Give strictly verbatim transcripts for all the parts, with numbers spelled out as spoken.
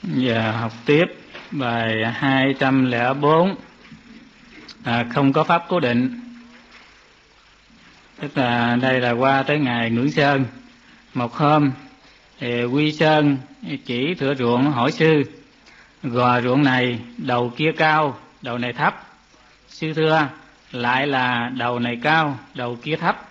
Giờ học tiếp bài hai trăm lẻ bốn, à, không có pháp cố định. Tức là đây là qua tới ngày Ngưỡng Sơn. Một hôm thì Quy Sơn chỉ thửa ruộng hỏi sư: gò ruộng này đầu kia cao, đầu này thấp. Sư thưa: lại là đầu này cao, đầu kia thấp.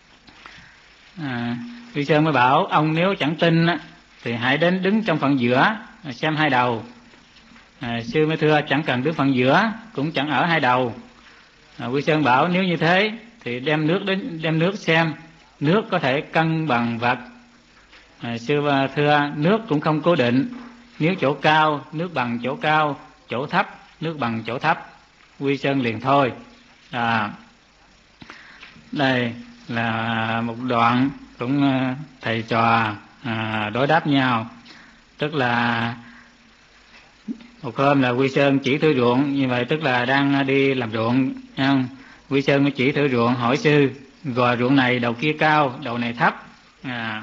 à, Quy Sơn mới bảo: ông nếu chẳng tin thì hãy đến đứng trong phần giữa xem hai đầu. à, Sư mới thưa: chẳng cần đứng phần giữa, cũng chẳng ở hai đầu. à, Quy Sơn bảo: nếu như thế thì đem nước đến đem nước xem, nước có thể cân bằng vật. à, Sư thưa: nước cũng không cố định, nếu chỗ cao nước bằng chỗ cao, chỗ thấp nước bằng chỗ thấp. Quy Sơn liền thôi. à, Đây là một đoạn cũng thầy trò à, đối đáp nhau. Tức là một hôm là Quy Sơn chỉ thửa ruộng, như vậy tức là đang đi làm ruộng, không? Quy Sơn mới chỉ thửa ruộng hỏi sư: gò ruộng này đầu kia cao, đầu này thấp. à,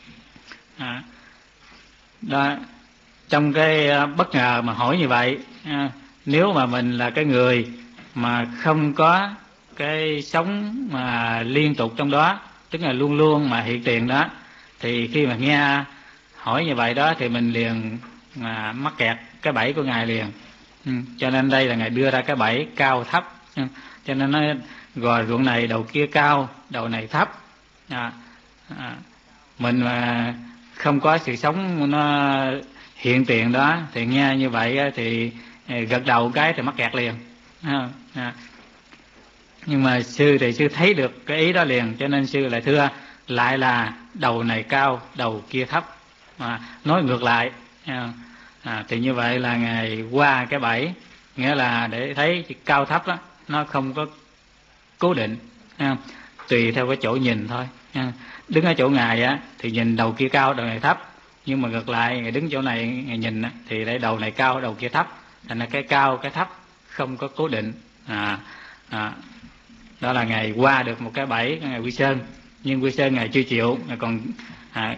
à, đó, trong cái bất ngờ mà hỏi như vậy, à, nếu mà mình là cái người mà không có cái sống mà liên tục trong đó, tức là luôn luôn mà hiện tiền đó, thì khi mà nghe hỏi như vậy đó thì mình liền mà mắc kẹt cái bẫy của ngài liền. ừ. Cho nên đây là ngài đưa ra cái bẫy cao thấp. ừ. Cho nên nói gò ruộng này đầu kia cao, đầu này thấp. à, à, mình mà không có sự sống nó hiện tiền đó thì nghe như vậy thì gật đầu cái thì mắc kẹt liền. à, à. Nhưng mà sư thì sư thấy được cái ý đó liền, cho nên sư lại thưa: lại là đầu này cao, đầu kia thấp. à, Nói ngược lại. à, Thì như vậy là ngài qua cái bẫy, nghĩa là để thấy cao thấp đó nó không có cố định, tùy theo cái chỗ nhìn thôi. Đứng ở chỗ ngài á thì nhìn đầu kia cao, đầu này thấp. Nhưng mà ngược lại, ngài đứng chỗ này ngài nhìn á, thì để đầu này cao, đầu kia thấp. Thành ra cái cao cái thấp không có cố định. à, à, Đó là ngài qua được một cái bẫy của ngài Quy Sơn. Nhưng Quy Sơn ngài chưa chịu, ngài còn à,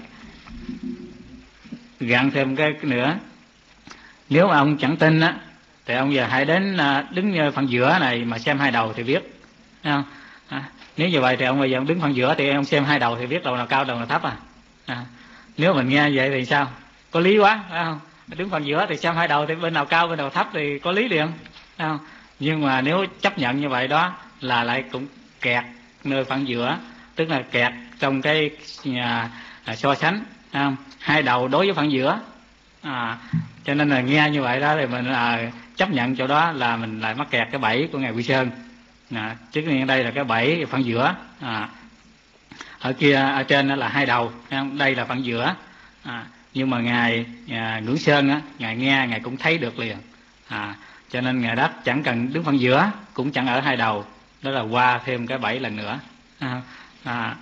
gặn thêm cái nữa: nếu mà ông chẳng tin á thì ông giờ hãy đến đứng phần giữa này mà xem hai đầu thì biết. Thấy không? À, nếu như vậy thì ông bây giờ ông đứng phần giữa thì ông xem hai đầu thì biết đầu nào cao, đầu nào thấp. à, à Nếu mình nghe vậy thì sao? Có lý quá, phải không? Đứng phần giữa thì xem hai đầu thì bên nào cao bên nào thấp thì có lý liền, phải không? Nhưng mà nếu chấp nhận như vậy đó là lại cũng kẹt nơi phần giữa, tức là kẹt trong cái à, à, so sánh, không? Hai đầu đối với phần giữa. à, Cho nên là nghe như vậy đó thì mình à, chấp nhận chỗ đó là mình lại mắc kẹt cái bẫy của ngài Quy Sơn. à, Chứ đây là cái bẫy phần giữa. à, Ở kia ở trên đó là hai đầu, đây là phần giữa. à, Nhưng mà ngài à, Ngưỡng Sơn á, ngài nghe ngài cũng thấy được liền. à, Cho nên ngài đáp chẳng cần đứng phần giữa, cũng chẳng ở hai đầu. Đó là qua thêm cái bẫy lần nữa. à, à,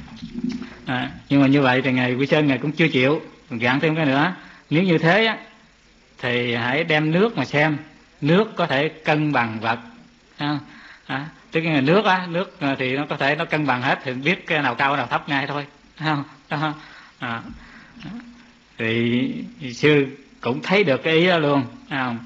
à, Nhưng mà như vậy thì ngài Quy Sơn ngài cũng chưa chịu, gạn thêm cái nữa: nếu như thế á thì hãy đem nước mà xem, nước có thể cân bằng vật. à, à, Tức là nước á, nước thì nó có thể nó cân bằng hết, thì biết cái nào cao cái nào thấp ngay thôi. Không? Đó. À, thì, thì sư cũng thấy được cái ý đó luôn. À,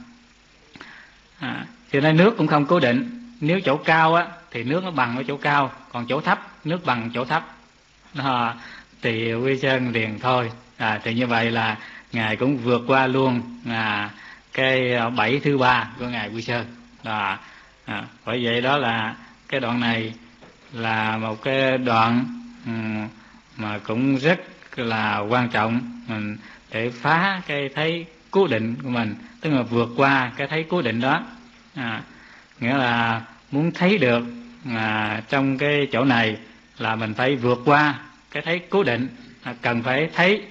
à, cho nên nước cũng không cố định. Nếu chỗ cao á thì nước nó bằng ở chỗ cao, còn chỗ thấp nước bằng chỗ thấp. Đó. Thì Quy Sơn liền thôi. à, Thì như vậy là ngài cũng vượt qua luôn à, cái bẫy thứ ba của ngài Quy Sơn. Đó. À, bởi vậy đó là cái đoạn này là một cái đoạn um, mà cũng rất là quan trọng mình để phá cái thấy cố định của mình, tức là vượt qua cái thấy cố định đó. à, Nghĩa là muốn thấy được à, trong cái chỗ này là mình phải vượt qua cái thấy cố định. à, Cần phải thấy,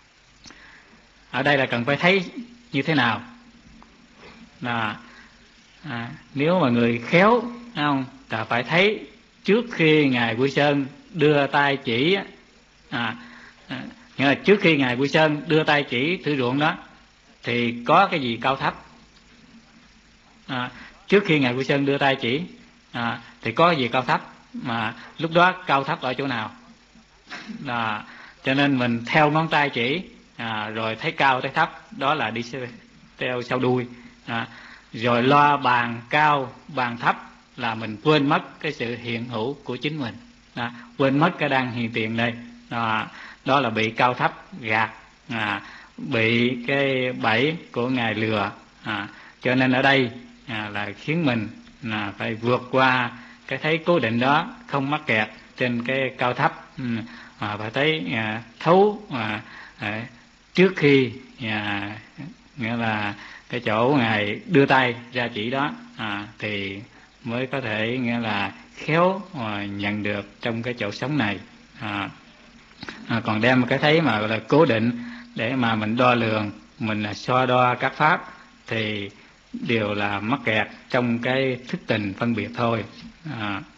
ở đây là cần phải thấy như thế nào. là à, Nếu mà người khéo, không, là phải thấy trước khi ngài Quy Sơn đưa tay chỉ. à, à, Nghĩa là trước khi ngài Quy Sơn đưa tay chỉ thử ruộng đó thì có cái gì cao thấp. à, Trước khi ngài Quy Sơn đưa tay chỉ à, thì có cái gì cao thấp, mà lúc đó cao thấp ở chỗ nào. à, Cho nên mình theo ngón tay chỉ à, rồi thấy cao thấy thấp, đó là đi theo sau đuôi. À, rồi lo bàn cao bàn thấp là mình quên mất cái sự hiện hữu của chính mình, à, quên mất cái đang hiện tiền đây. À, đó là bị cao thấp gạt, à, bị cái bẫy của ngài lừa. À, cho nên ở đây à, là khiến mình là phải vượt qua cái thấy cố định đó, không mắc kẹt trên cái cao thấp, mà phải thấy à, thấu à, à, trước khi à, nghĩa là cái chỗ ngài đưa tay ra chỉ đó, à, thì mới có thể nghĩa là khéo à, nhận được trong cái chỗ sống này. À, à, còn đem cái thấy mà gọi là cố định để mà mình đo lường, mình so đo các pháp thì đều là mắc kẹt trong cái thức tình phân biệt thôi. À,